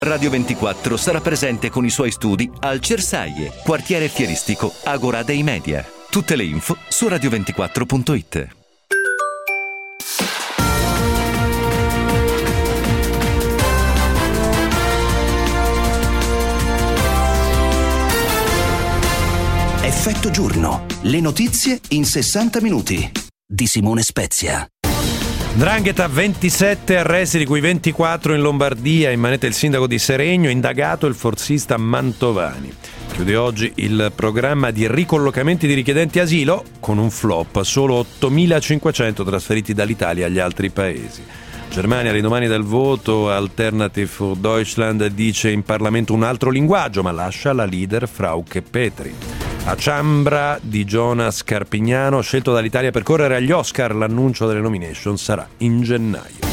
Radio 24 sarà presente con i suoi studi al Cersaie, quartiere fieristico Agora dei Media. Tutte le info su radio24.it. Effetto giorno. Le notizie in 60 minuti. Di Simone Spezia. 'Ndrangheta, 27 arresti, di cui 24 in Lombardia. In manette il sindaco di Seregno, indagato il forzista Mantovani. Chiude oggi il programma di ricollocamenti di richiedenti asilo con un flop: solo 8.500 trasferiti dall'Italia agli altri paesi. Germania, l'indomani del voto, Alternative für Deutschland dice in Parlamento un altro linguaggio, ma lascia la leader Frauke Petry. A Ciambra di Jonas Carpignano, scelto dall'Italia per correre agli Oscar, l'annuncio delle nomination sarà in gennaio.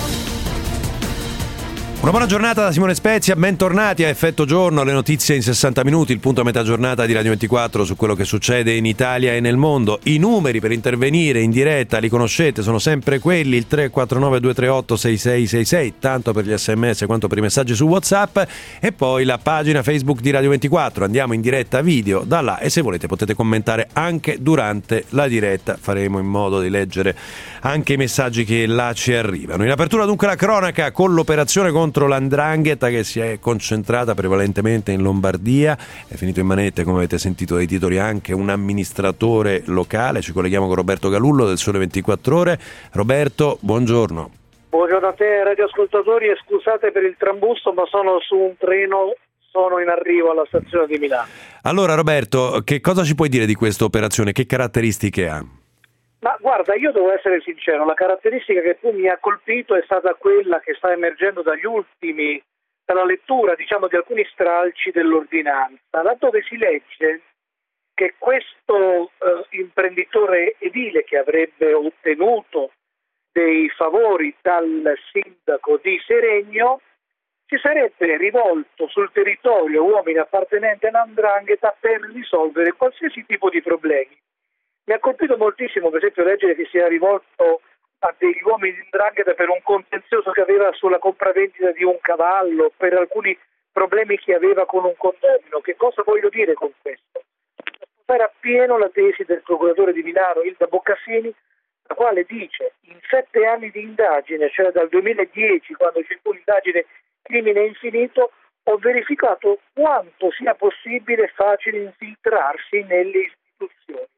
Una buona giornata da Simone Spezia, bentornati a Effetto Giorno, le notizie in 60 minuti, il punto a metà giornata di Radio 24 su quello che succede in Italia e nel mondo. I numeri per intervenire in diretta li conoscete, sono sempre quelli, il 349 238 6666, tanto per gli sms quanto per i messaggi su WhatsApp, e poi la pagina Facebook di Radio 24. Andiamo in diretta video da là e se volete potete commentare anche durante la diretta, faremo in modo di leggere anche i messaggi che là ci arrivano. In apertura dunque la cronaca con l'operazione contro l''ndrangheta che si è concentrata prevalentemente in Lombardia. È finito in manette, come avete sentito dai titoli, anche un amministratore locale. Ci colleghiamo con Roberto Galullo del Sole 24 Ore. Roberto, buongiorno. Buongiorno a te radioascoltatori, e scusate per il trambusto, ma sono su un treno, sono in arrivo alla stazione di Milano. Allora Roberto, che cosa ci puoi dire di questa operazione? Che caratteristiche ha? Ma guarda, io devo essere sincero, la caratteristica che più mi ha colpito è stata quella che sta emergendo dalla lettura, diciamo, di alcuni stralci dell'ordinanza, laddove si legge che questo imprenditore edile, che avrebbe ottenuto dei favori dal sindaco di Seregno, si sarebbe rivolto sul territorio uomini appartenenti all''ndrangheta per risolvere qualsiasi tipo di problemi. Mi ha colpito moltissimo, per esempio, leggere che si era rivolto a degli uomini di 'ndrangheta per un contenzioso che aveva sulla compravendita di un cavallo, per alcuni problemi che aveva con un condomino. Che cosa voglio dire con questo? Era appieno la tesi del procuratore di Milano, Ilda Boccassini, la quale dice: in 7 anni di indagine, cioè dal 2010, quando c'è un'indagine crimine infinito, ho verificato quanto sia possibile e facile infiltrarsi nelle istituzioni.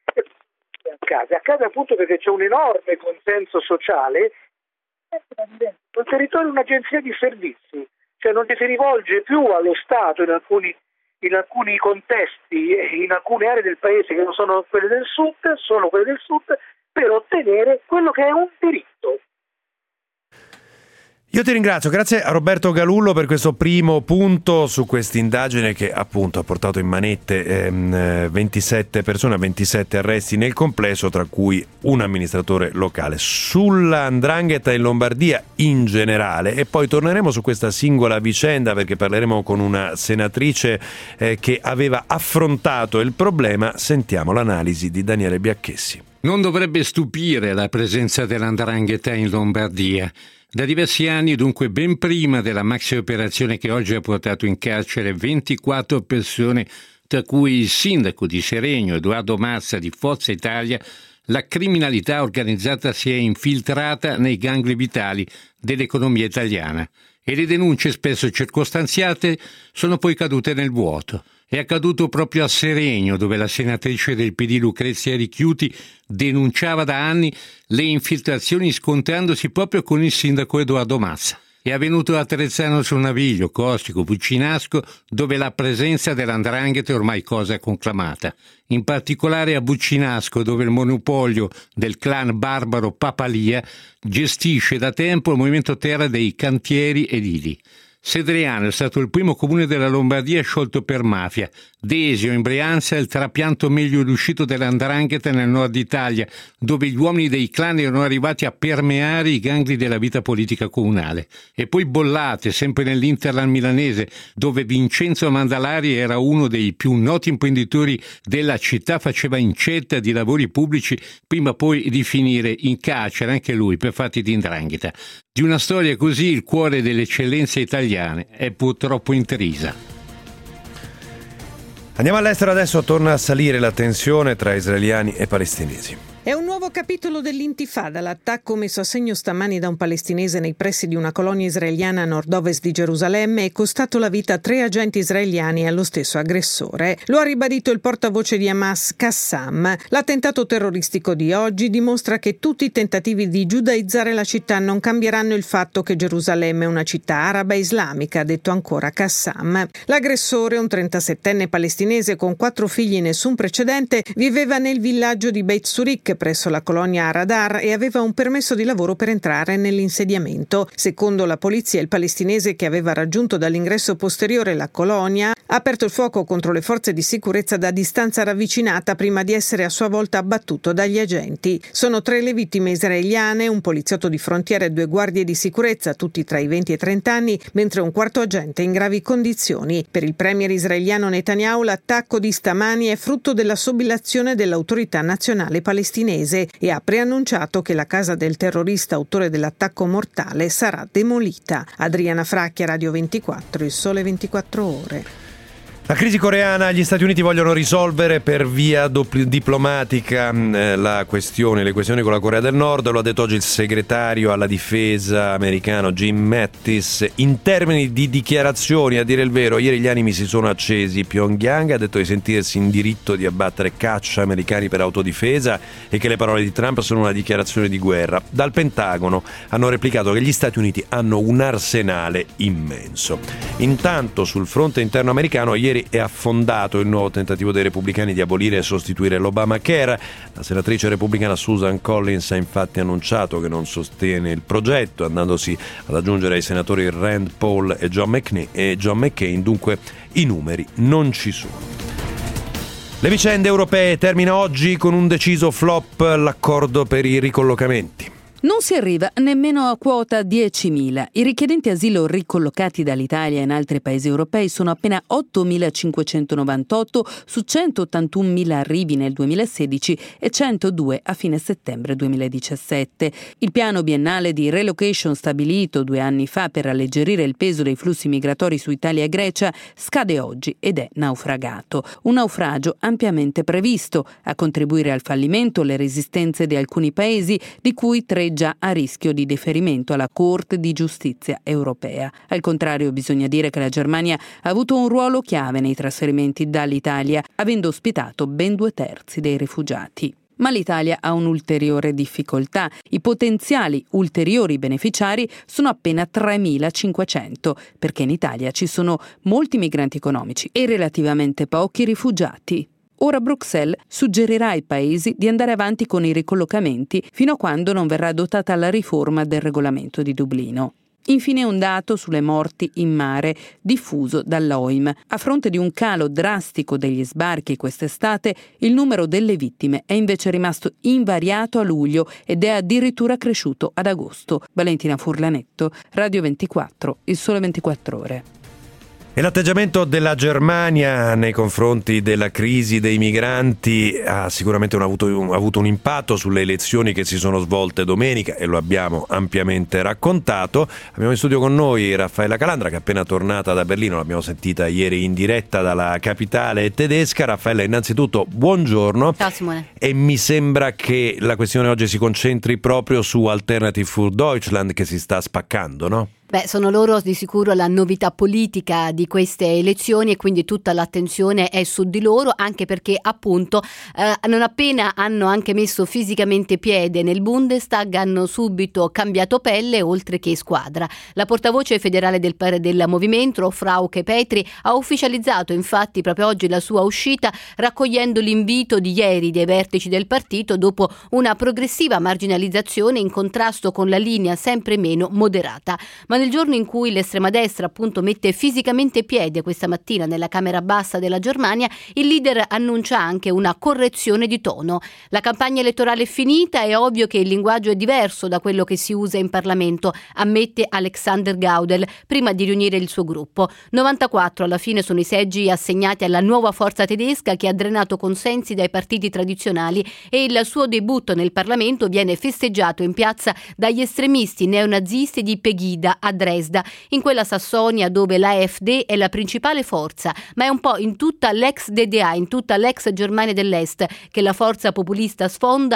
Accade appunto perché c'è un enorme consenso sociale. Il territorio è un'agenzia di servizi, cioè non ci si rivolge più allo Stato in alcuni contesti, in alcune aree del paese che non sono quelle del sud, per ottenere quello che è un diritto. Io ti ringrazio, grazie a Roberto Galullo per questo primo punto su quest'indagine che appunto ha portato in manette 27 persone, 27 arresti nel complesso, tra cui un amministratore locale. Sulla 'ndrangheta in Lombardia in generale, e poi torneremo su questa singola vicenda perché parleremo con una senatrice che aveva affrontato il problema. Sentiamo l'analisi di Daniele Biacchessi. Non dovrebbe stupire la presenza della 'ndrangheta in Lombardia. Da diversi anni, dunque ben prima della maxi operazione che oggi ha portato in carcere 24 persone, tra cui il sindaco di Seregno, Edoardo Mazza di Forza Italia, la criminalità organizzata si è infiltrata nei gangli vitali dell'economia italiana e le denunce, spesso circostanziate, sono poi cadute nel vuoto. È accaduto proprio a Seregno, dove la senatrice del PD Lucrezia Richiuti denunciava da anni le infiltrazioni scontrandosi proprio con il sindaco Edoardo Mazza. È avvenuto a Trezzano sul Naviglio, Costico, Buccinasco, dove la presenza dell''ndrangheta è ormai cosa conclamata. In particolare a Buccinasco, dove il monopolio del clan barbaro Papalia gestisce da tempo il movimento terra dei cantieri edili. Sedriano è stato il primo comune della Lombardia sciolto per mafia. Desio, in Brianza, è il trapianto meglio riuscito dell''ndrangheta nel nord Italia, dove gli uomini dei clan erano arrivati a permeare i gangli della vita politica comunale. E poi Bollate, sempre nell'Interland milanese, dove Vincenzo Mandalari era uno dei più noti imprenditori della città, faceva incetta di lavori pubblici, prima poi di finire in carcere anche lui per fatti di 'ndrangheta. Di una storia così il cuore delle eccellenze italiane è purtroppo intrisa. Andiamo all'estero adesso, torna a salire la tensione tra israeliani e palestinesi. È un nuovo capitolo dell'intifada, l'attacco messo a segno stamani da un palestinese nei pressi di una colonia israeliana a nord-ovest di Gerusalemme è costato la vita a 3 agenti israeliani e allo stesso aggressore. Lo ha ribadito il portavoce di Hamas, Qassam. L'attentato terroristico di oggi dimostra che tutti i tentativi di giudaizzare la città non cambieranno il fatto che Gerusalemme è una città araba e islamica, ha detto ancora Qassam. L'aggressore, un 37enne palestinese con 4 figli e nessun precedente, viveva nel villaggio di Beit Surik presso la colonia Aradar e aveva un permesso di lavoro per entrare nell'insediamento. Secondo la polizia, il palestinese, che aveva raggiunto dall'ingresso posteriore la colonia, ha aperto il fuoco contro le forze di sicurezza da distanza ravvicinata prima di essere a sua volta abbattuto dagli agenti. Sono 3 le vittime israeliane, un poliziotto di frontiera e 2 guardie di sicurezza, tutti tra i 20 e i 30 anni, mentre un quarto agente in gravi condizioni. Per il premier israeliano Netanyahu l'attacco di stamani è frutto della sobillazione dell'autorità nazionale palestinese e ha preannunciato che la casa del terrorista autore dell'attacco mortale sarà demolita. Adriana Fracchia, Radio 24, Il Sole 24 Ore. La crisi coreana, gli Stati Uniti vogliono risolvere per via diplomatica le questioni con la Corea del Nord, lo ha detto oggi il segretario alla difesa americano Jim Mattis. In termini di dichiarazioni, a dire il vero, ieri gli animi si sono accesi. Pyongyang ha detto di sentirsi in diritto di abbattere caccia americani per autodifesa e che le parole di Trump sono una dichiarazione di guerra. Dal Pentagono hanno replicato che gli Stati Uniti hanno un arsenale immenso. Intanto sul fronte interno americano ieri è affondato il nuovo tentativo dei repubblicani di abolire e sostituire l'Obamacare. La senatrice repubblicana Susan Collins ha infatti annunciato che non sostiene il progetto, andandosi ad aggiungere ai senatori Rand Paul e John McCain. Dunque i numeri non ci sono. Le vicende europee, termina oggi con un deciso flop l'accordo per i ricollocamenti. Non si arriva nemmeno a quota 10.000. I richiedenti asilo ricollocati dall'Italia in altri paesi europei sono appena 8.598 su 181.000 arrivi nel 2016 e 102 a fine settembre 2017. Il piano biennale di relocation stabilito 2 anni fa per alleggerire il peso dei flussi migratori su Italia e Grecia scade oggi ed è naufragato. Un naufragio ampiamente previsto. A contribuire al fallimento le resistenze di alcuni paesi, di cui 3 già a rischio di deferimento alla Corte di Giustizia europea. Al contrario, bisogna dire che la Germania ha avuto un ruolo chiave nei trasferimenti dall'Italia, avendo ospitato ben 2/3 dei rifugiati. Ma l'Italia ha un'ulteriore difficoltà. I potenziali ulteriori beneficiari sono appena 3.500, perché in Italia ci sono molti migranti economici e relativamente pochi rifugiati. Ora Bruxelles suggerirà ai paesi di andare avanti con i ricollocamenti fino a quando non verrà adottata la riforma del regolamento di Dublino. Infine un dato sulle morti in mare diffuso dall'OIM. A fronte di un calo drastico degli sbarchi quest'estate, il numero delle vittime è invece rimasto invariato a luglio ed è addirittura cresciuto ad agosto. Valentina Furlanetto, Radio 24, Il Sole 24 Ore. E l'atteggiamento della Germania nei confronti della crisi dei migranti ha sicuramente avuto un impatto sulle elezioni che si sono svolte domenica e lo abbiamo ampiamente raccontato. Abbiamo in studio con noi Raffaella Calandra, che è appena tornata da Berlino, l'abbiamo sentita ieri in diretta dalla capitale tedesca. Raffaella, innanzitutto buongiorno. Ciao Simone. E mi sembra che la questione oggi si concentri proprio su Alternative für Deutschland, che si sta spaccando, no? Beh, sono loro di sicuro la novità politica di queste elezioni e quindi tutta l'attenzione è su di loro, anche perché appunto non appena hanno anche messo fisicamente piede nel Bundestag hanno subito cambiato pelle oltre che squadra. La portavoce federale del movimento, Frauke Petry, ha ufficializzato infatti proprio oggi la sua uscita, raccogliendo l'invito di ieri dei vertici del partito dopo una progressiva marginalizzazione in contrasto con la linea sempre meno moderata. Ma nel giorno in cui l'estrema destra appunto mette fisicamente piede questa mattina nella Camera Bassa della Germania, il leader annuncia anche una correzione di tono. La campagna elettorale è finita, è ovvio che il linguaggio è diverso da quello che si usa in Parlamento, ammette Alexander Gaudel prima di riunire il suo gruppo. 94 alla fine sono i seggi assegnati alla nuova forza tedesca che ha drenato consensi dai partiti tradizionali e il suo debutto nel Parlamento viene festeggiato in piazza dagli estremisti neonazisti di Pegida a Dresda, in quella Sassonia dove l'AfD è la principale forza, ma è un po' in tutta l'ex DDA, in tutta l'ex Germania dell'Est che la forza populista sfonda,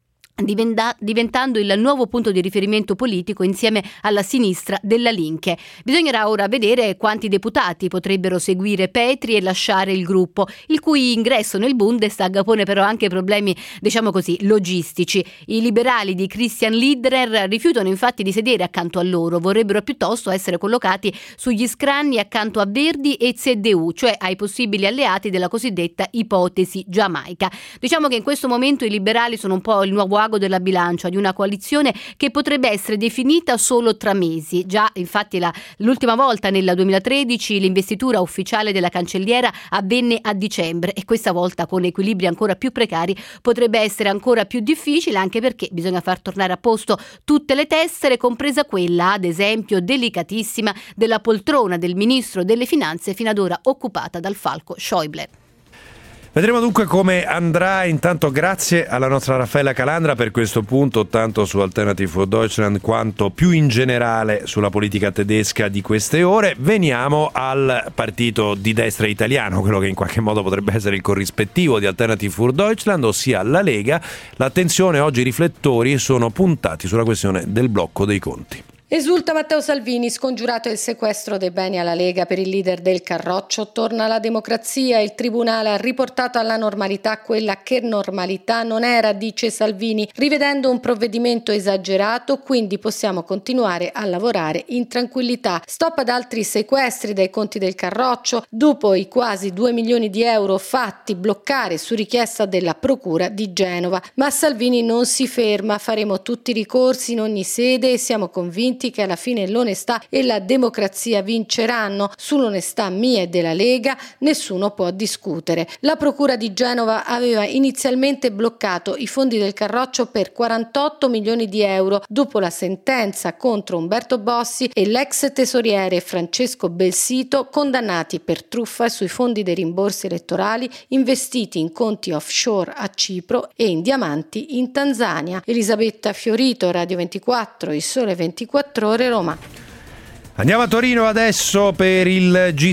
diventando il nuovo punto di riferimento politico insieme alla sinistra della Linke. Bisognerà ora vedere quanti deputati potrebbero seguire Petri e lasciare il gruppo, il cui ingresso nel Bundestag pone però anche problemi, diciamo così, logistici. I liberali di Christian Lindner rifiutano infatti di sedere accanto a loro, vorrebbero piuttosto essere collocati sugli scranni accanto a Verdi e CDU, cioè ai possibili alleati della cosiddetta ipotesi giamaica. Diciamo che in questo momento i liberali sono un po' il nuovo della bilancia di una coalizione che potrebbe essere definita solo tra mesi. Già infatti l'ultima volta nel 2013 l'investitura ufficiale della cancelliera avvenne a dicembre e questa volta con equilibri ancora più precari potrebbe essere ancora più difficile, anche perché bisogna far tornare a posto tutte le tessere, compresa quella ad esempio delicatissima della poltrona del ministro delle finanze fino ad ora occupata dal falco Schäuble. Vedremo dunque come andrà. Intanto grazie alla nostra Raffaella Calandra per questo punto, tanto su Alternative for Deutschland quanto più in generale sulla politica tedesca di queste ore. Veniamo al partito di destra italiano, quello che in qualche modo potrebbe essere il corrispettivo di Alternative for Deutschland, ossia la Lega. L'attenzione oggi, i riflettori sono puntati sulla questione del blocco dei conti. Esulta Matteo Salvini, scongiurato il sequestro dei beni alla Lega per il leader del Carroccio, torna la democrazia, il Tribunale ha riportato alla normalità quella che normalità non era, dice Salvini, rivedendo un provvedimento esagerato, quindi possiamo continuare a lavorare in tranquillità. Stop ad altri sequestri dai conti del Carroccio, dopo i quasi 2 milioni di euro fatti bloccare su richiesta della Procura di Genova. Ma Salvini non si ferma, faremo tutti i ricorsi in ogni sede e siamo convinti che alla fine l'onestà e la democrazia vinceranno. Sull'onestà mia e della Lega nessuno può discutere. La Procura di Genova aveva inizialmente bloccato i fondi del Carroccio per 48 milioni di euro dopo la sentenza contro Umberto Bossi e l'ex tesoriere Francesco Belsito, condannati per truffa sui fondi dei rimborsi elettorali investiti in conti offshore a Cipro e in diamanti in Tanzania. Elisabetta Fiorito, Radio 24, Il Sole 24 Ore, Roma. Andiamo a Torino adesso per il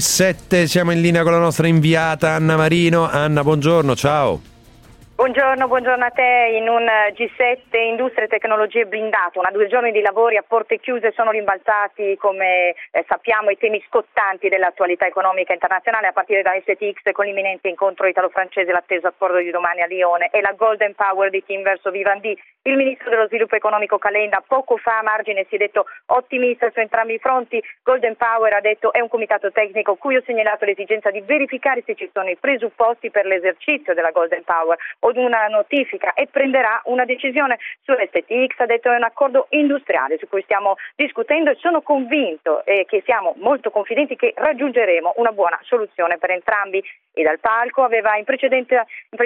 G7, siamo in linea con la nostra inviata Anna Marino. Anna, buongiorno, ciao. Buongiorno a te. In un G7 Industria e Tecnologie blindato, 2 giorni di lavori a porte chiuse, sono rimbalzati, come sappiamo, i temi scottanti dell'attualità economica internazionale, a partire da STX con l'imminente incontro italo-francese, l'atteso accordo di domani a Lione e la Golden Power di Team verso Vivendi. Il ministro dello sviluppo economico Calenda poco fa a margine si è detto ottimista su entrambi i fronti. Golden Power, ha detto, è un comitato tecnico cui ho segnalato l'esigenza di verificare se ci sono i presupposti per l'esercizio della Golden Power o di una notifica e prenderà una decisione. Su STX ha detto è un accordo industriale su cui stiamo discutendo e sono convinto che siamo molto confidenti che raggiungeremo una buona soluzione per entrambi. E dal palco aveva in precedenza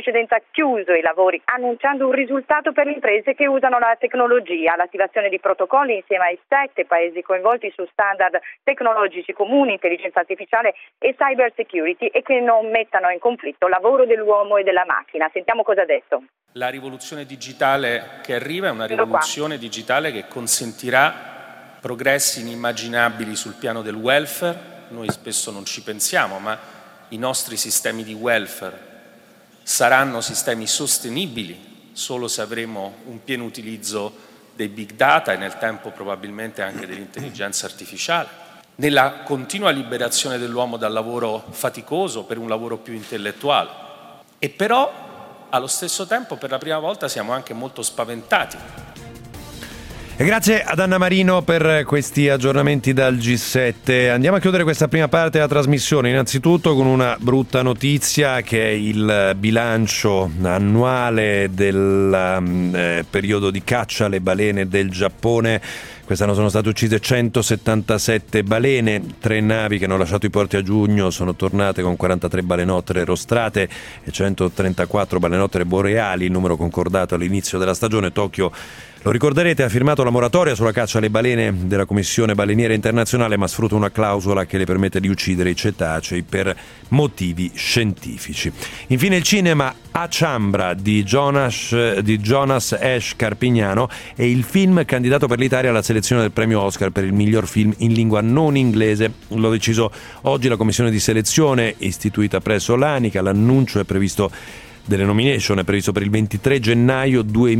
chiuso i lavori annunciando un risultato per le imprese che usano la tecnologia, l'attivazione di protocolli insieme ai 7 paesi coinvolti su standard tecnologici comuni, intelligenza artificiale e cyber security e che non mettano in conflitto il lavoro dell'uomo e della macchina. Sentiamo cosa ha detto. La rivoluzione digitale che arriva è una rivoluzione digitale che consentirà progressi inimmaginabili sul piano del welfare. Noi spesso non ci pensiamo, ma i nostri sistemi di welfare saranno sistemi sostenibili solo se avremo un pieno utilizzo dei big data e nel tempo probabilmente anche dell'intelligenza artificiale, nella continua liberazione dell'uomo dal lavoro faticoso per un lavoro più intellettuale. E però allo stesso tempo per la prima volta siamo anche molto spaventati. E grazie ad Anna Marino per questi aggiornamenti dal G7. Andiamo a chiudere questa prima parte della trasmissione innanzitutto con una brutta notizia, che è il bilancio annuale del periodo di caccia alle balene del Giappone Quest'anno sono state uccise 177 balene, 3 navi che hanno lasciato i porti a giugno sono tornate con 43 balenottere rostrate e 134 balenottere boreali, il numero concordato all'inizio della stagione. Tokyo, lo ricorderete, ha firmato la moratoria sulla caccia alle balene della Commissione Baleniera Internazionale, ma sfrutta una clausola che le permette di uccidere i cetacei per motivi scientifici. Infine il cinema. A Ciambra di Jonas Ash Carpignano è il film candidato per l'Italia alla selezione del premio Oscar per il miglior film in lingua non inglese. L'ha deciso oggi la commissione di selezione istituita presso l'ANICA. L'annuncio è previsto delle nomination è previsto per il 23 gennaio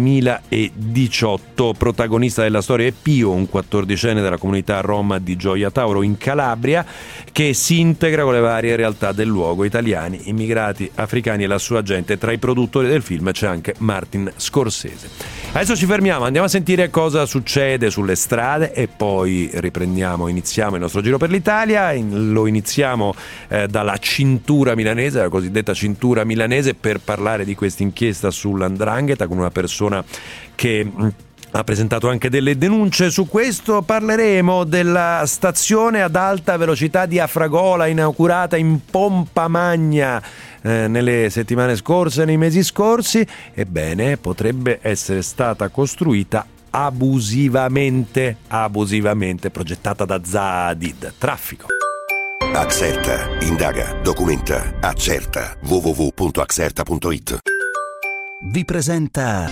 2018. Protagonista della storia è Pio, un 14enne della comunità rom di Gioia Tauro in Calabria, che si integra con le varie realtà del luogo, italiani, immigrati, africani e la sua gente. Tra i produttori del film c'è anche Martin Scorsese. Adesso ci fermiamo, andiamo a sentire cosa succede sulle strade e poi iniziamo il nostro giro per l'Italia. Lo iniziamo dalla cintura milanese, la cosiddetta cintura milanese, per parlare di questa inchiesta sull''ndrangheta con una persona che ha presentato anche delle denunce su questo. Parleremo della stazione ad alta velocità di Afragola, inaugurata in pompa magna nelle settimane scorse, nei mesi scorsi. Ebbene, potrebbe essere stata costruita abusivamente, progettata da Zaha Hadid. Traffico. Axerta, indaga, documenta, accerta. www.axerta.it vi presenta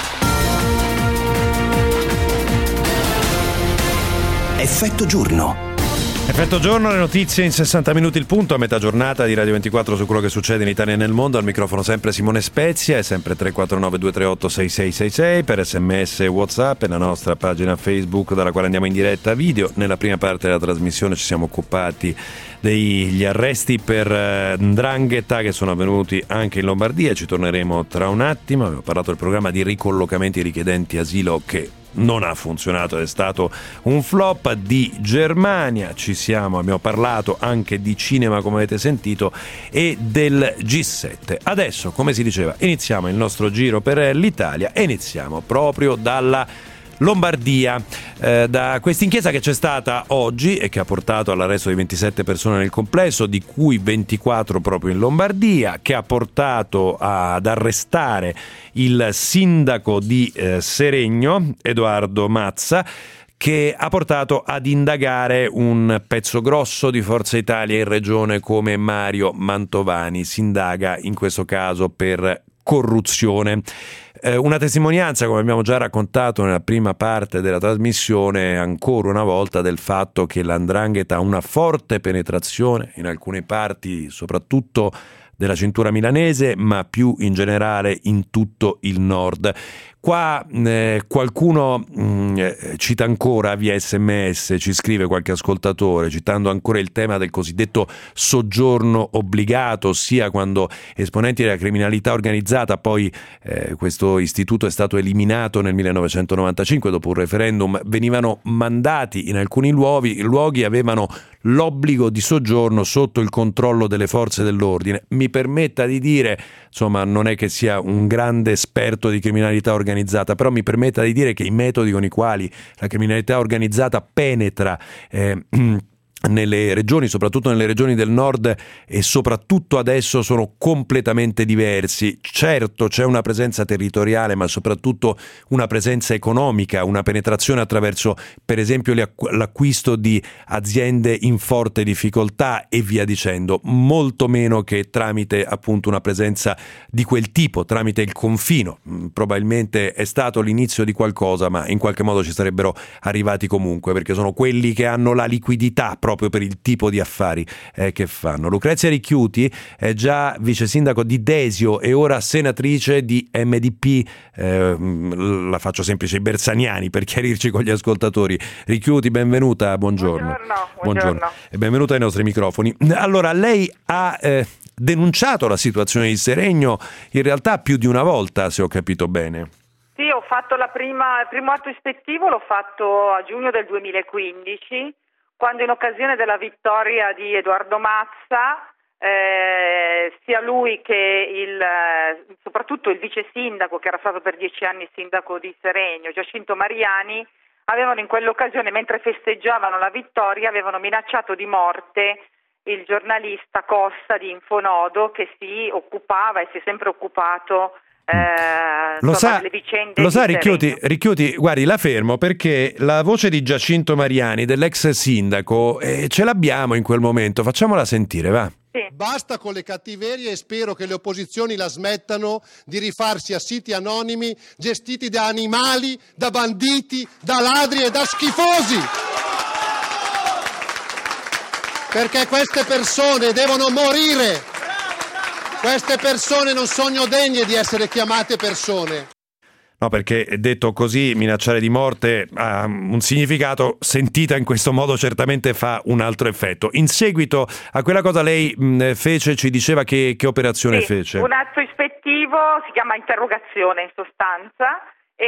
Effetto Giorno. Effetto Giorno, le notizie in 60 minuti il punto, a metà giornata di Radio 24 su quello che succede in Italia e nel mondo. Al microfono sempre Simone Spezia, è sempre 349-238-6666 per SMS e WhatsApp, e la nostra pagina Facebook dalla quale andiamo in diretta video. Nella prima parte della trasmissione ci siamo occupati degli arresti per 'ndrangheta che sono avvenuti anche in Lombardia, ci torneremo tra un attimo. Abbiamo parlato del programma di ricollocamenti richiedenti asilo che non ha funzionato ed è stato un flop. Di Germania abbiamo parlato anche di cinema, come avete sentito, e del G7. Adesso, come si diceva, iniziamo il nostro giro per l'Italia e iniziamo proprio dalla Lombardia, da questa inchiesta che c'è stata oggi e che ha portato all'arresto di 27 persone nel complesso, di cui 24 proprio in Lombardia, che ha portato ad arrestare il sindaco di Seregno, Edoardo Mazza, che ha portato ad indagare un pezzo grosso di Forza Italia in regione come Mario Mantovani. Si indaga in questo caso per corruzione. Una testimonianza, come abbiamo già raccontato nella prima parte della trasmissione, ancora una volta del fatto che l''ndrangheta ha una forte penetrazione in alcune parti, soprattutto della cintura milanese, ma più in generale in tutto il nord. Qua qualcuno cita ancora via SMS, ci scrive qualche ascoltatore, citando ancora il tema del cosiddetto soggiorno obbligato, ossia quando esponenti della criminalità organizzata, poi questo istituto è stato eliminato nel 1995 dopo un referendum, venivano mandati in alcuni luoghi, avevano l'obbligo di soggiorno sotto il controllo delle forze dell'ordine. Mi permetta di dire, insomma, non è che sia un grande esperto di criminalità organizzata, però mi permetta di dire che i metodi con i quali la criminalità organizzata penetra nelle regioni, soprattutto nelle regioni del nord, e soprattutto adesso, sono completamente diversi. Certo, c'è una presenza territoriale, ma soprattutto una presenza economica, una penetrazione attraverso, per esempio, l'acquisto di aziende in forte difficoltà e via dicendo, molto meno che tramite appunto una presenza di quel tipo, tramite il confino. Probabilmente è stato l'inizio di qualcosa, ma in qualche modo ci sarebbero arrivati comunque, perché sono quelli che hanno la liquidità proprio per il tipo di affari che fanno. Lucrezia Ricchiuti è già vice sindaco di Desio e ora senatrice di MDP, la faccio semplice, i Bersaniani, per chiarirci con gli ascoltatori. Ricchiuti, benvenuta, buongiorno. Buongiorno. E benvenuta ai nostri microfoni. Allora, lei ha denunciato la situazione di Seregno in realtà più di una volta, se ho capito bene. Sì, ho fatto il primo atto ispettivo, l'ho fatto a giugno del 2015, quando in occasione della vittoria di Edoardo Mazza, sia lui che soprattutto il vice sindaco, che era stato per 10 anni sindaco di Seregno, Giacinto Mariani, avevano in quell'occasione, mentre festeggiavano la vittoria, avevano minacciato di morte il giornalista Costa di Infonodo, che si occupava e si è sempre occupato delle vicende. Lo sa Ricchiuti, guardi, la fermo perché la voce di Giacinto Mariani, dell'ex sindaco, ce l'abbiamo in quel momento, facciamola sentire, va. Sì. Basta con le cattiverie e spero che le opposizioni la smettano di rifarsi a siti anonimi gestiti da animali, da banditi, da ladri e da schifosi. Perché queste persone devono morire. Queste persone non sono degne di essere chiamate persone. No, perché detto così, minacciare di morte ha un significato, sentita in questo modo certamente fa un altro effetto. In seguito a quella cosa lei fece, ci diceva che operazione fece? Un atto ispettivo, si chiama interrogazione in sostanza,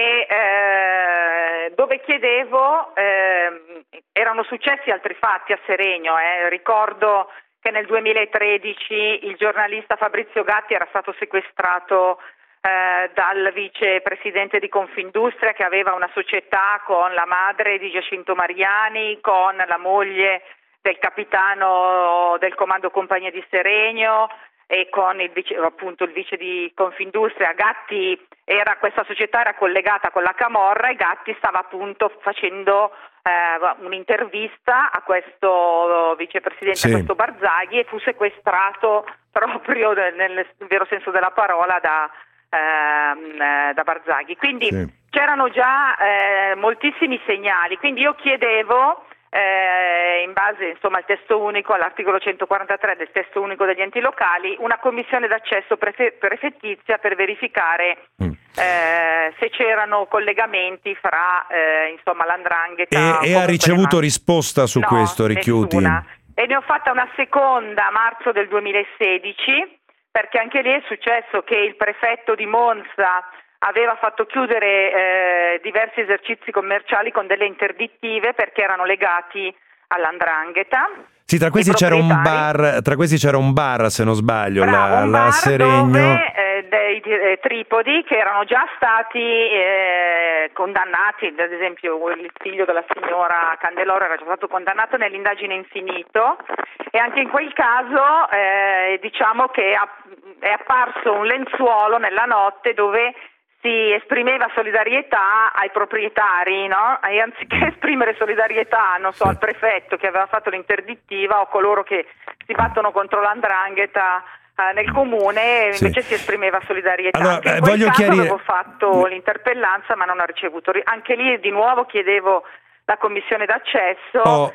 e dove chiedevo, erano successi altri fatti a Seregno, ricordo che nel 2013 il giornalista Fabrizio Gatti era stato sequestrato dal vicepresidente di Confindustria, che aveva una società con la madre di Giacinto Mariani, con la moglie del capitano del comando compagnia di Seregno e con il vice di Confindustria. Questa società era collegata con la Camorra e Gatti stava appunto facendo un'intervista a questo vicepresidente, a questo Barzaghi, e fu sequestrato proprio nel vero senso della parola da Barzaghi. Quindi c'erano già moltissimi segnali, quindi io chiedevo in base al testo unico, all'articolo 143 del testo unico degli enti locali, una commissione d'accesso prefettizia per verificare se c'erano collegamenti fra l''ndrangheta e ha ricevuto risposta su questo, Ricchiuti? Nessuna. E ne ho fatta una seconda a marzo del 2016, perché anche lì è successo che il prefetto di Monza aveva fatto chiudere diversi esercizi commerciali con delle interdittive perché erano legati all''ndrangheta. Sì, tra questi c'era un bar, se non sbaglio, un la bar Seregno. Dove dei Tripodi che erano già stati condannati, ad esempio il figlio della signora Candeloro era già stato condannato nell'indagine Infinito, e anche in quel caso diciamo che è apparso un lenzuolo nella notte dove si esprimeva solidarietà ai proprietari, no? E anziché esprimere solidarietà, al prefetto che aveva fatto l'interdittiva o coloro che si battono contro l''ndrangheta nel comune, invece si esprimeva solidarietà. Allora, anche in quel voglio caso chiarire... avevo fatto l'interpellanza ma non ho ricevuto. Anche lì di nuovo chiedevo la commissione d'accesso.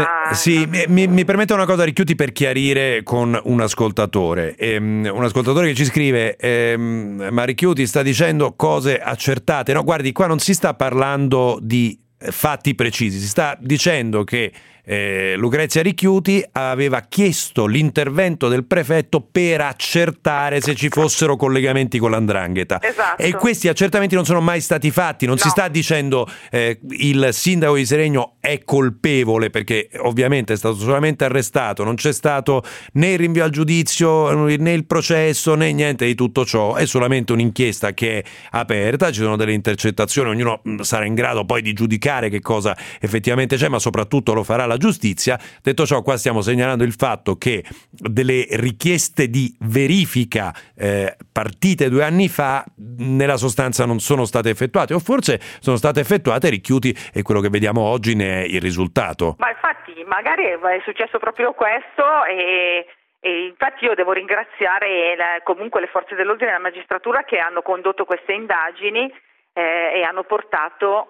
Mi permette una cosa, Ricchiuti, per chiarire con un ascoltatore. Un ascoltatore che ci scrive: ma Ricchiuti sta dicendo cose accertate. No, guardi, qua non si sta parlando di fatti precisi, si sta dicendo che Lucrezia Ricchiuti aveva chiesto l'intervento del prefetto per accertare se ci fossero collegamenti con l''ndrangheta. Esatto. E questi accertamenti non sono mai stati fatti, non si sta dicendo il sindaco di Seregno è colpevole, perché ovviamente è stato solamente arrestato, non c'è stato né il rinvio al giudizio né il processo né niente di tutto ciò, è solamente un'inchiesta che è aperta, ci sono delle intercettazioni, ognuno sarà in grado poi di giudicare che cosa effettivamente c'è, ma soprattutto lo farà la giustizia. Detto ciò, qua stiamo segnalando il fatto che delle richieste di verifica partite 2 anni fa nella sostanza non sono state effettuate, o forse sono state effettuate, Ricchiuti, e quello che vediamo oggi ne è il risultato. Ma infatti magari è successo proprio questo, e infatti io devo ringraziare comunque le forze dell'ordine e la magistratura che hanno condotto queste indagini e hanno portato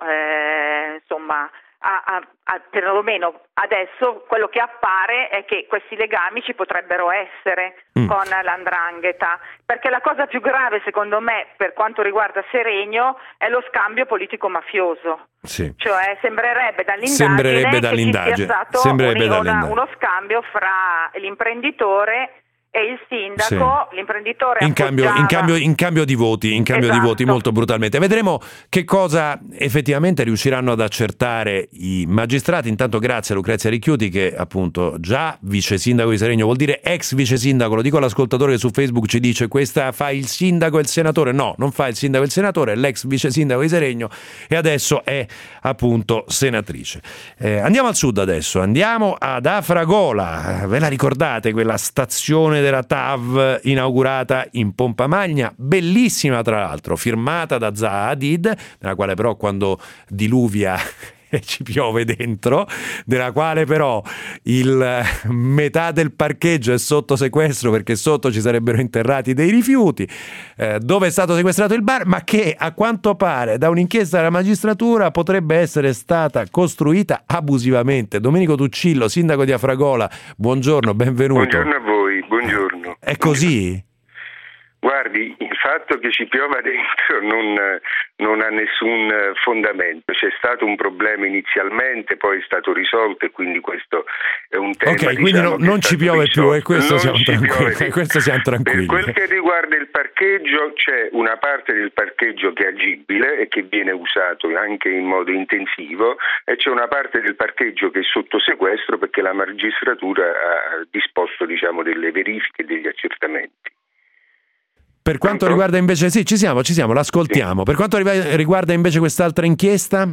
perlomeno adesso quello che appare è che questi legami ci potrebbero essere con l''ndrangheta, perché la cosa più grave secondo me per quanto riguarda Seregno è lo scambio politico-mafioso. Sì. Cioè sembrerebbe dall'indagine che ci sia stato uno scambio fra l'imprenditore e il sindaco, l'imprenditore in cambio di voti, di voti molto brutalmente. Vedremo che cosa effettivamente riusciranno ad accertare i magistrati. Intanto grazie a Lucrezia Ricchiuti, che appunto già vice sindaco di Seregno, vuol dire ex vice sindaco. Lo dico all'ascoltatore che su Facebook ci dice: questa fa il sindaco e il senatore. No, non fa il sindaco e il senatore, è l'ex vice sindaco di Seregno e adesso è appunto senatrice. Andiamo al sud adesso, andiamo ad Afragola. Ve la ricordate quella stazione della TAV inaugurata in pompa magna, bellissima tra l'altro, firmata da Zaha Hadid, nella quale però quando diluvia ci piove dentro, della quale però metà del parcheggio è sotto sequestro perché sotto ci sarebbero interrati dei rifiuti, dove è stato sequestrato il bar, ma che a quanto pare da un'inchiesta della magistratura potrebbe essere stata costruita abusivamente. Domenico Tuccillo, sindaco di Afragola, buongiorno, benvenuto. Buongiorno a voi, buongiorno. È così? Guardi, il fatto che ci piova dentro non ha nessun fondamento. C'è stato un problema inizialmente, poi è stato risolto e quindi questo è un tema. Ok, quindi non ci piove più e questo siamo tranquilli. Per quel che riguarda il parcheggio, c'è una parte del parcheggio che è agibile e che viene usato anche in modo intensivo e c'è una parte del parcheggio che è sotto sequestro perché la magistratura ha disposto, delle verifiche e degli accertamenti. Per quanto riguarda invece, sì, ci siamo, l'ascoltiamo. Per quanto riguarda invece quest'altra inchiesta?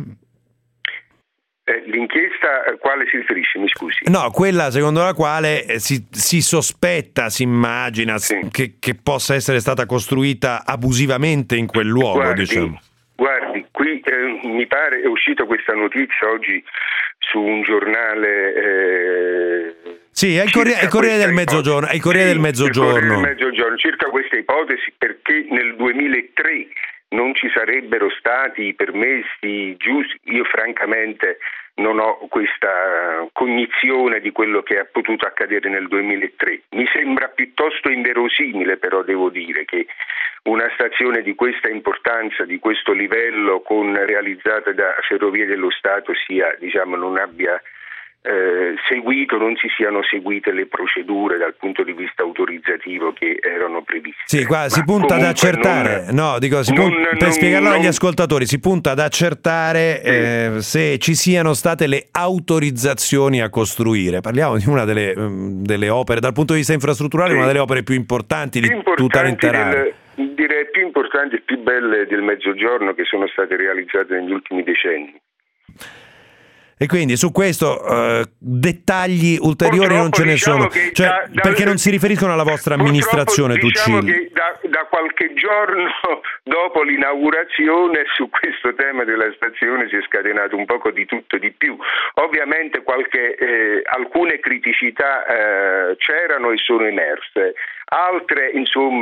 L'inchiesta a quale si riferisce, mi scusi? No, quella secondo la quale si sospetta, si immagina che possa essere stata costruita abusivamente in quel luogo, Guardi, qui mi pare è uscita questa notizia oggi su un giornale. Sì, è il Corriere del Mezzogiorno. È il Corriere del Mezzogiorno. Circa questa ipotesi, perché nel 2003 non ci sarebbero stati i permessi giusti. Io francamente non ho questa cognizione di quello che è potuto accadere nel 2003. Mi sembra piuttosto inverosimile, però devo dire che una stazione di questa importanza, di questo livello, realizzata da Ferrovie dello Stato non abbia non si siano seguite le procedure dal punto di vista autorizzativo che erano previste. Sì, qua si punta ad accertare, per spiegarlo agli ascoltatori, si punta ad accertare se ci siano state le autorizzazioni a costruire. Parliamo di una delle opere, dal punto di vista infrastrutturale, una delle opere più importanti di tutta l'intera area. Direi più importanti e più belle del Mezzogiorno che sono state realizzate negli ultimi decenni. E quindi su questo dettagli ulteriori non ce ne sono, perché non si riferiscono alla vostra amministrazione, Tuccillo. Che da qualche giorno dopo l'inaugurazione su questo tema della stazione si è scatenato un poco di tutto e di più. Ovviamente alcune criticità c'erano e sono emerse. Altre,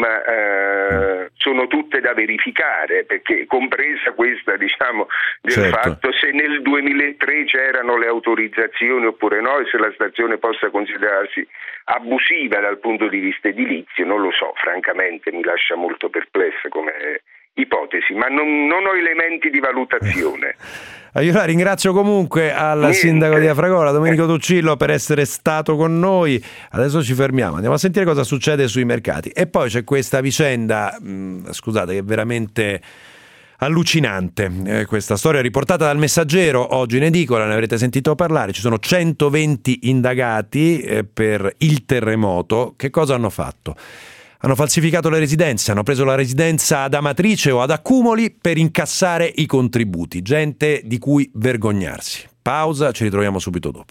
sono tutte da verificare, perché compresa questa, del fatto se nel 2003 c'erano le autorizzazioni oppure no, e se la stazione possa considerarsi abusiva dal punto di vista edilizio, non lo so, francamente mi lascia molto perplessa come ipotesi, ma non ho elementi di valutazione. Io la ringrazio comunque al sindaco di Afragola, Domenico Tuccillo, per essere stato con noi. Adesso ci fermiamo, andiamo a sentire cosa succede sui mercati. E poi c'è questa vicenda, scusate, che è veramente allucinante. Questa storia riportata dal Messaggero oggi in edicola, ne avrete sentito parlare. Ci sono 120 indagati per il terremoto. Che cosa hanno fatto? Hanno falsificato le residenze, hanno preso la residenza ad Amatrice o ad Accumoli per incassare i contributi. Gente di cui vergognarsi. Pausa, ci ritroviamo subito dopo.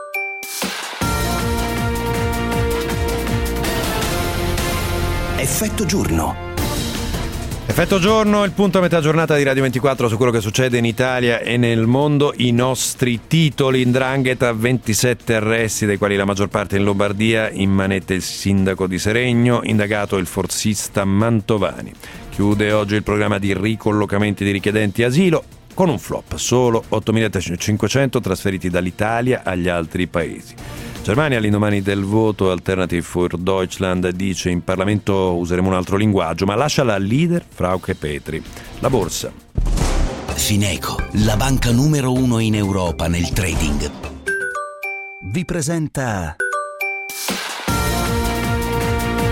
Effetto giorno. Effetto giorno, il punto a metà giornata di Radio 24 su quello che succede in Italia e nel mondo. I nostri titoli: 'Ndrangheta, 27 arresti, dei quali la maggior parte in Lombardia, in manette il sindaco di Seregno, indagato il forsista Mantovani. Chiude oggi il programma di ricollocamenti di richiedenti asilo con un flop, solo 8.500 trasferiti dall'Italia agli altri paesi. Germania, all'indomani del voto, Alternative for Deutschland dice: in Parlamento useremo un altro linguaggio, ma lascia la leader Frauke Petry. La borsa. Fineco, la banca numero 1 in Europa nel trading, vi presenta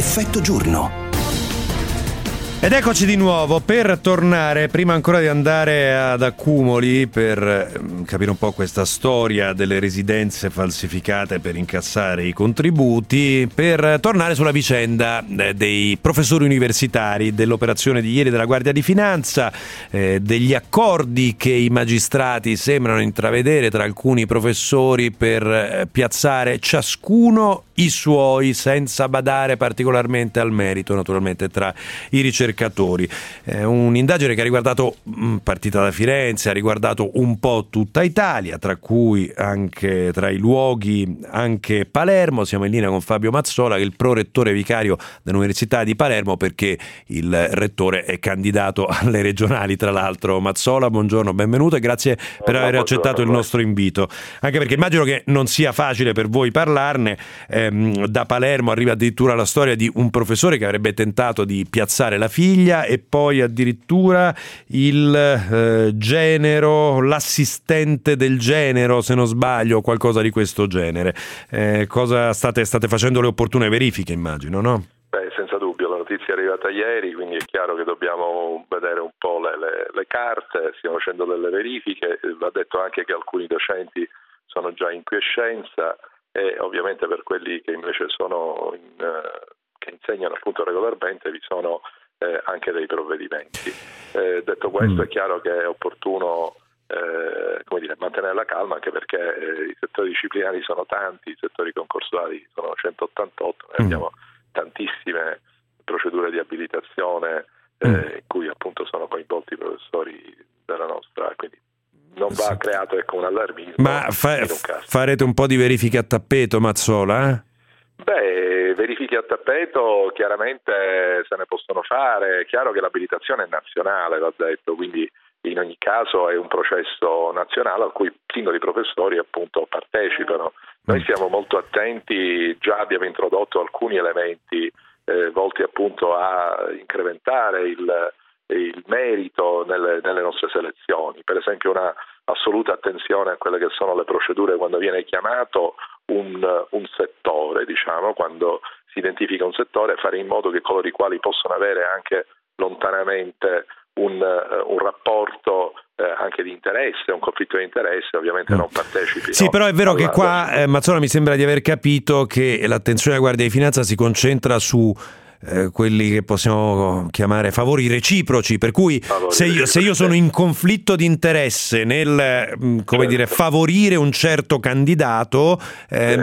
Effetto giorno. Ed eccoci di nuovo per tornare, prima ancora di andare ad Accumoli, per capire un po' questa storia delle residenze falsificate per incassare i contributi, per tornare sulla vicenda dei professori universitari, dell'operazione di ieri della Guardia di Finanza, degli accordi che i magistrati sembrano intravedere tra alcuni professori per piazzare ciascuno i suoi senza badare particolarmente al merito, naturalmente, tra i ricercatori. Un'indagine che ha riguardato, partita da Firenze, ha riguardato un po' tutta Italia, tra cui anche tra i luoghi anche Palermo. Siamo in linea con Fabio Mazzola, che è il prorettore vicario dell'Università di Palermo, perché il rettore è candidato alle regionali, tra l'altro. Mazzola, buongiorno, benvenuto e grazie per aver accettato il nostro invito, anche perché immagino che non sia facile per voi parlarne. Da Palermo arriva addirittura la storia di un professore che avrebbe tentato di piazzare la figlia e poi addirittura il genero, l'assistente del genero, se non sbaglio, qualcosa di questo genere. Cosa state facendo le opportune verifiche, immagino, no? Beh, senza dubbio, la notizia è arrivata ieri, quindi è chiaro che dobbiamo vedere un po' le carte, stiamo facendo delle verifiche. Va detto anche che alcuni docenti sono già in quiescenza, e ovviamente per quelli che invece sono che insegnano appunto regolarmente vi sono anche dei provvedimenti. Detto questo, è chiaro che è opportuno mantenere la calma, anche perché i settori disciplinari sono tanti, i settori concorsuali sono 188, noi abbiamo tantissime procedure di abilitazione in cui appunto sono coinvolti i professori della nostra, quindi non va creato un allarmismo. Ma farete un po' di verifiche a tappeto, Mazzola? Beh, verifiche a tappeto chiaramente se ne possono fare. È chiaro che l'abilitazione è nazionale, va detto, quindi in ogni caso è un processo nazionale a cui singoli professori appunto partecipano. Noi siamo molto attenti, già abbiamo introdotto alcuni elementi volti appunto a incrementare il merito nelle nostre selezioni. Per esempio una assoluta attenzione a quelle che sono le procedure quando viene chiamato un settore, quando si identifica un settore, fare in modo che coloro i quali possono avere anche lontanamente un rapporto anche di interesse, un conflitto di interesse, ovviamente non partecipino. Sì, però è vero che qua, Mazzola, mi sembra di aver capito che l'attenzione della Guardia di Finanza si concentra su quelli che possiamo chiamare favori reciproci, per cui se io sono in conflitto di interesse nel favorire un certo candidato, se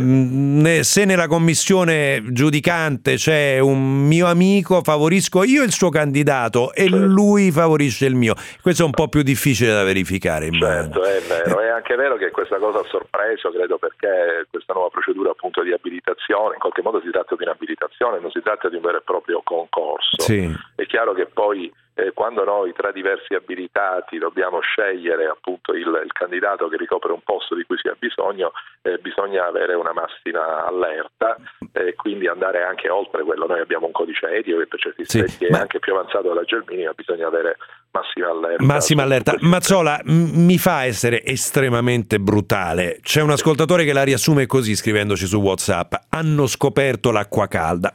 nella commissione giudicante c'è un mio amico, favorisco io il suo candidato e lui favorisce il mio. Questo è un po' più difficile da verificare. Certo, è vero. È anche vero che questa cosa ha sorpreso, credo, perché questa nuova procedura appunto di abilitazione, in qualche modo si tratta di un'abilitazione, non si tratta di un vero e proprio concorso. Sì. È chiaro che poi quando noi tra diversi abilitati dobbiamo scegliere appunto il candidato che ricopre un posto di cui si ha bisogno, bisogna avere una massima allerta e quindi andare anche oltre quello. Noi abbiamo un codice etico che per certi aspetti è anche più avanzato della Gelmini, ma bisogna avere massima allerta. Mazzola, mi fa essere estremamente brutale. C'è un ascoltatore che la riassume così, scrivendoci su WhatsApp: hanno scoperto l'acqua calda.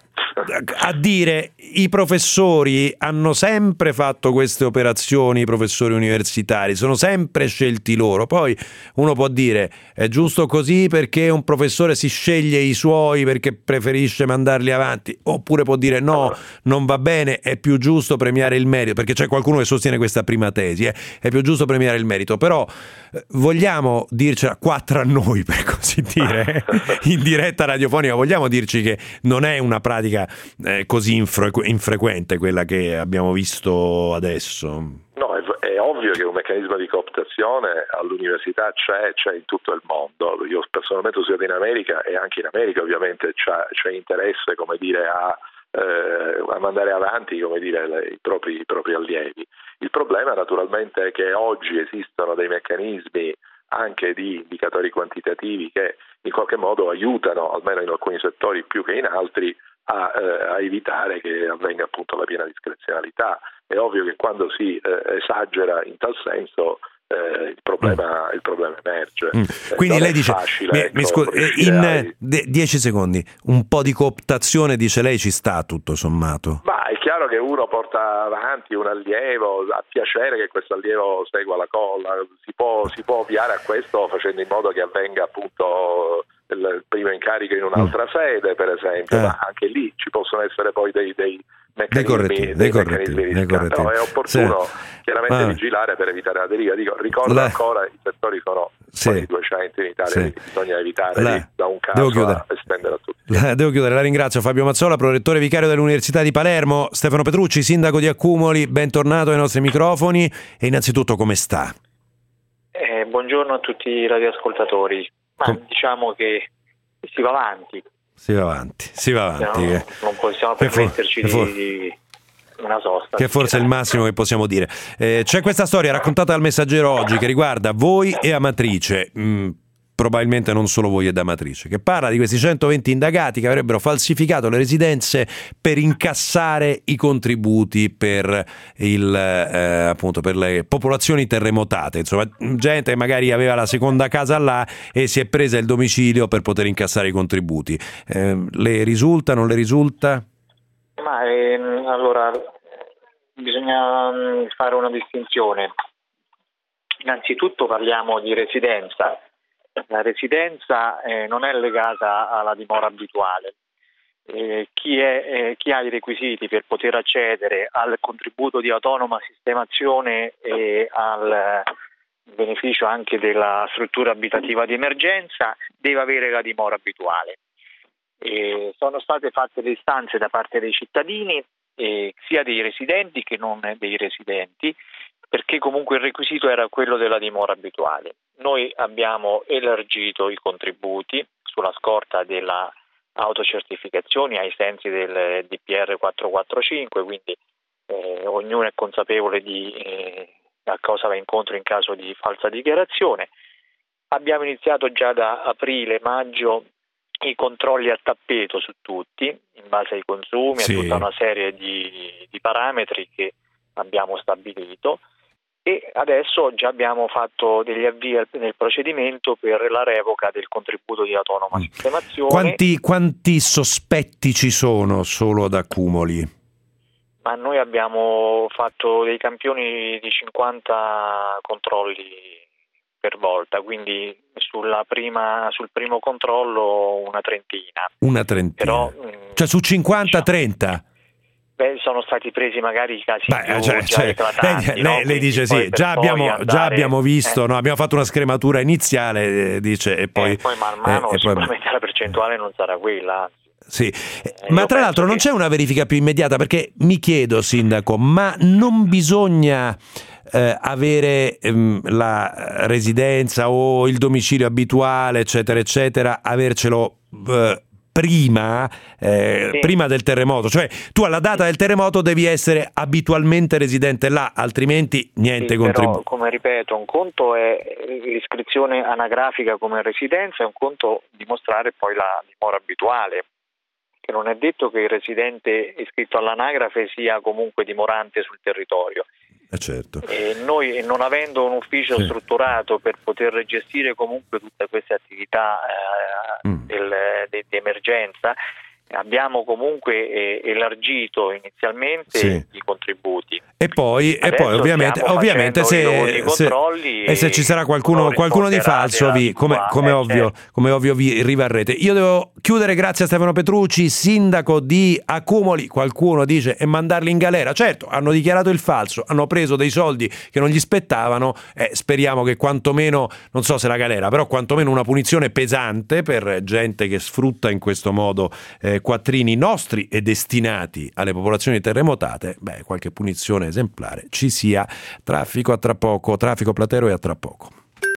A dire, i professori hanno sempre fatto queste operazioni, i professori universitari sono sempre scelti loro. Poi uno può dire è giusto così perché un professore si sceglie i suoi perché preferisce mandarli avanti, oppure può dire no, non va bene, è più giusto premiare il merito, perché c'è qualcuno che sostiene questa prima tesi, è più giusto premiare il merito. Però vogliamo dircela qua tra noi, per così dire, in diretta radiofonica, vogliamo dirci che non è una pratica così infrequente quella che abbiamo visto adesso? No, è ovvio che un meccanismo di cooptazione all'università c'è in tutto il mondo. Io personalmente ho studiato in America e anche in America ovviamente c'è interesse, a mandare avanti, i propri allievi. Il problema naturalmente è che oggi esistono dei meccanismi anche di indicatori quantitativi che in qualche modo aiutano, almeno in alcuni settori più che in altri, a evitare che avvenga appunto la piena discrezionalità. È ovvio che quando si esagera in tal senso il problema emerge. Quindi lei dice, facile, mi scusi, in 10 secondi, un po' di cooptazione, dice lei, ci sta tutto sommato? Ma è chiaro che uno porta avanti un allievo, ha piacere che questo allievo segua la colla, si può ovviare a questo facendo in modo che avvenga appunto il primo incarico in un'altra sede, per esempio, ma anche lì ci possono essere poi dei meccanismi di riscatto. No, è opportuno chiaramente vigilare per evitare la deriva. Ricordo ancora, i settori sono quasi 200 in Italia, bisogna evitare da un caso a estendere a tutti. Devo chiudere, la ringrazio. Fabio Mazzola, prorettore vicario dell'Università di Palermo. Stefano Petrucci, sindaco di Accumoli, bentornato ai nostri microfoni. E innanzitutto come sta? Buongiorno a tutti i radioascoltatori. Diciamo che si va avanti. Si va avanti. Non possiamo permetterci di una sosta. Che forse è il massimo che possiamo dire. C'è questa storia raccontata dal Messaggero oggi che riguarda voi e Amatrice. Probabilmente non solo voi ed Amatrice, che parla di questi 120 indagati che avrebbero falsificato le residenze per incassare i contributi per appunto per le popolazioni terremotate, insomma gente che magari aveva la seconda casa là e si è presa il domicilio per poter incassare i contributi. Le risulta, non le risulta? Ma allora bisogna fare una distinzione. Innanzitutto parliamo di residenza. La residenza non è legata alla dimora abituale. Chi ha i requisiti per poter accedere al contributo di autonoma sistemazione e al beneficio anche della struttura abitativa di emergenza deve avere la dimora abituale. Sono state fatte le istanze da parte dei cittadini, sia dei residenti che non dei residenti, perché comunque il requisito era quello della dimora abituale. Noi abbiamo elargito i contributi sulla scorta della autocertificazioni ai sensi del DPR 445, quindi ognuno è consapevole di a cosa va incontro in caso di falsa dichiarazione. Abbiamo iniziato già da aprile-maggio i controlli a tappeto su tutti, in base ai consumi, a tutta una serie di parametri che abbiamo stabilito. E adesso già abbiamo fatto degli avvii nel procedimento per la revoca del contributo di autonoma sistemazione. Quanti sospetti ci sono solo ad Accumoli? Ma noi abbiamo fatto dei campioni di 50 controlli per volta, quindi sul primo controllo una trentina. Però, cioè su 50, 30? Sono stati presi magari i casi eclatanti. Lei dice sì, già abbiamo visto, no? Abbiamo fatto una scrematura iniziale, dice, e poi man mano sicuramente la percentuale non sarà quella. Sì, ma tra l'altro non c'è una verifica più immediata, perché mi chiedo, sindaco, ma non bisogna avere la residenza o il domicilio abituale, eccetera, eccetera, avercelo prima del terremoto, cioè tu alla data del terremoto devi essere abitualmente residente là, altrimenti niente contributo. Però, come ripeto, un conto è l'iscrizione anagrafica come residenza e un conto dimostrare poi la dimora abituale, che non è detto che il residente iscritto all'anagrafe sia comunque dimorante sul territorio. Certo. E noi, non avendo un ufficio strutturato per poter gestire comunque tutte queste attività di emergenza, abbiamo comunque elargito inizialmente i contributi e poi ovviamente se ci sarà qualcuno di falso come ovvio vi rivarrete. Io devo chiudere, grazie a Stefano Petrucci, sindaco di Accumoli. Qualcuno dice e mandarli in galera. Certo, hanno dichiarato il falso, hanno preso dei soldi che non gli spettavano, speriamo che quantomeno, non so se la galera, però quantomeno una punizione pesante per gente che sfrutta in questo modo quattrini nostri e destinati alle popolazioni terremotate. Qualche punizione esemplare ci sia. Traffico a tra poco, traffico Platero e a tra poco.